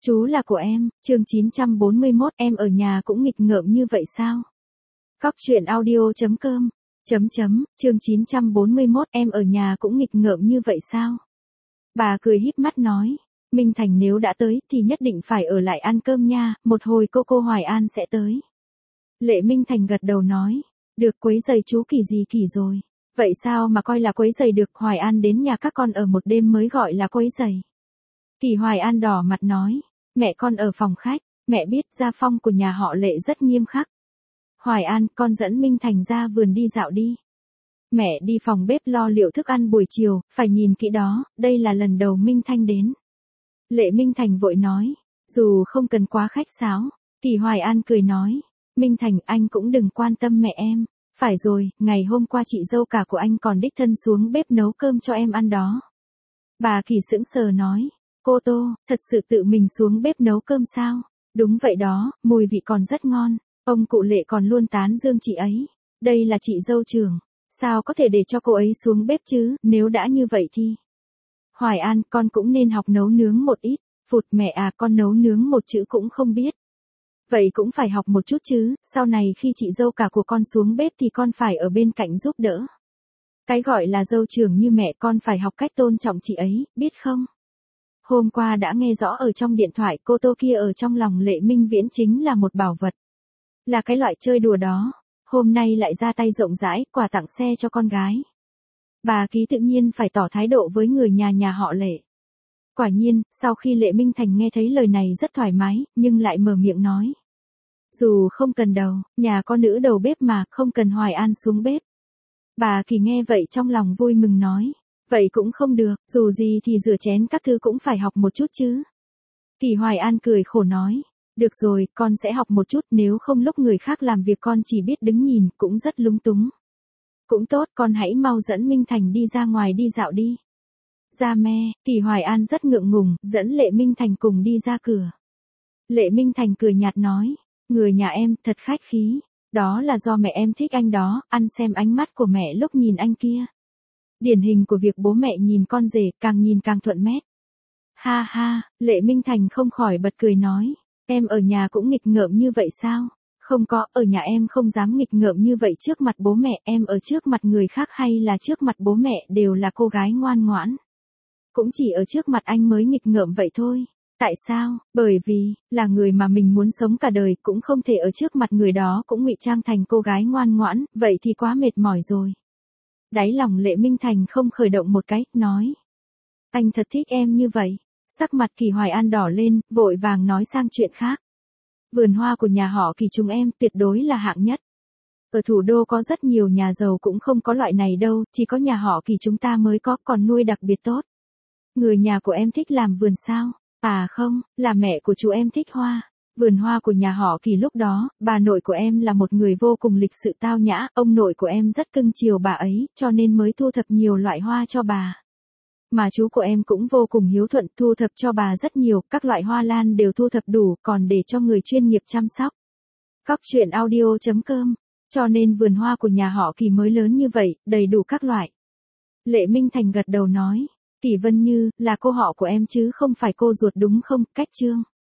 Chú là của em, chương 941 em ở nhà cũng nghịch ngợm như vậy sao? Cóc truyện audio.com chương 941 em ở nhà cũng nghịch ngợm như vậy sao? Bà cười híp mắt nói, Minh Thành nếu đã tới thì nhất định phải ở lại ăn cơm nha, một hồi cô Hoài An sẽ tới. Lệ Minh Thành gật đầu nói, được quấy giày chú Kỳ gì Kỳ rồi. Vậy sao mà coi là quấy giày được, Hoài An đến nhà các con ở một đêm mới gọi là quấy giày. Kỳ Hoài An đỏ mặt nói, mẹ con ở phòng khách, mẹ biết gia phong của nhà họ Lệ rất nghiêm khắc. Hoài An, con dẫn Minh Thành ra vườn đi dạo đi. Mẹ đi phòng bếp lo liệu thức ăn buổi chiều, phải nhìn kỹ đó, đây là lần đầu Minh Thanh đến. Lệ Minh Thành vội nói, dù không cần quá khách sáo. Kỳ Hoài An cười nói, Minh Thành anh cũng đừng quan tâm mẹ em. Phải rồi, ngày hôm qua chị dâu cả của anh còn đích thân xuống bếp nấu cơm cho em ăn đó. Bà Kỳ sững sờ nói, cô Tô, thật sự tự mình xuống bếp nấu cơm sao? Đúng vậy đó, mùi vị còn rất ngon. Ông cụ Lệ còn luôn tán dương chị ấy. Đây là chị dâu trưởng. Sao có thể để cho cô ấy xuống bếp chứ, nếu đã như vậy thì. Hoài An, con cũng nên học nấu nướng một ít. Phụt mẹ à, con nấu nướng một chữ cũng không biết. Vậy cũng phải học một chút chứ, sau này khi chị dâu cả của con xuống bếp thì con phải ở bên cạnh giúp đỡ. Cái gọi là dâu trưởng như mẹ, con phải học cách tôn trọng chị ấy, biết không? Hôm qua đã nghe rõ ở trong điện thoại, cô Tô kia ở trong lòng Lệ Minh Viễn chính là một bảo vật. Là cái loại chơi đùa đó. Hôm nay lại ra tay rộng rãi, quà tặng xe cho con gái. Bà Ký tự nhiên phải tỏ thái độ với người nhà họ Lệ. Quả nhiên, sau khi Lệ Minh Thành nghe thấy lời này rất thoải mái, nhưng lại mở miệng nói. Dù không cần đầu, nhà có nữ đầu bếp mà, không cần Hoài An xuống bếp. Bà Kỳ nghe vậy trong lòng vui mừng nói. Vậy cũng không được, dù gì thì rửa chén các thứ cũng phải học một chút chứ. Kỳ Hoài An cười khổ nói. Được rồi, con sẽ học một chút, nếu không lúc người khác làm việc con chỉ biết đứng nhìn, cũng rất lúng túng. Cũng tốt, con hãy mau dẫn Minh Thành đi ra ngoài đi dạo đi. Ra me, Kỳ Hoài An rất ngượng ngùng, dẫn Lệ Minh Thành cùng đi ra cửa. Lệ Minh Thành cười nhạt nói, người nhà em thật khách khí, đó là do mẹ em thích anh đó, ăn xem ánh mắt của mẹ lúc nhìn anh kia. Điển hình của việc bố mẹ nhìn con rể, càng nhìn càng thuận mét. Ha ha, Lệ Minh Thành không khỏi bật cười nói, em ở nhà cũng nghịch ngợm như vậy sao? Không có, ở nhà em không dám nghịch ngợm như vậy trước mặt bố mẹ, em ở trước mặt người khác hay là trước mặt bố mẹ đều là cô gái ngoan ngoãn. Cũng chỉ ở trước mặt anh mới nghịch ngợm vậy thôi. Tại sao? Bởi vì, là người mà mình muốn sống cả đời, cũng không thể ở trước mặt người đó cũng ngụy trang thành cô gái ngoan ngoãn, vậy thì quá mệt mỏi rồi. Đáy lòng Lệ Minh Thành không khởi động một cái, nói. Anh thật thích em như vậy. Sắc mặt Kỳ Hoài An đỏ lên, vội vàng nói sang chuyện khác. Vườn hoa của nhà họ Kỳ chúng em tuyệt đối là hạng nhất. Ở thủ đô có rất nhiều nhà giàu cũng không có loại này đâu, chỉ có nhà họ Kỳ chúng ta mới có, còn nuôi đặc biệt tốt. Người nhà của em thích làm vườn sao? À không, là mẹ của chú em thích hoa. Vườn hoa của nhà họ Kỳ lúc đó, bà nội của em là một người vô cùng lịch sự tao nhã, ông nội của em rất cưng chiều bà ấy, cho nên mới thu thập nhiều loại hoa cho bà. Mà chú của em cũng vô cùng hiếu thuận, thu thập cho bà rất nhiều, các loại hoa lan đều thu thập đủ, còn để cho người chuyên nghiệp chăm sóc. Cóc truyện audio.com, cho nên vườn hoa của nhà họ Kỳ mới lớn như vậy, đầy đủ các loại. Lệ Minh Thành gật đầu nói, Kỳ Vân Như, là cô họ của em chứ không phải cô ruột đúng không, cách chương.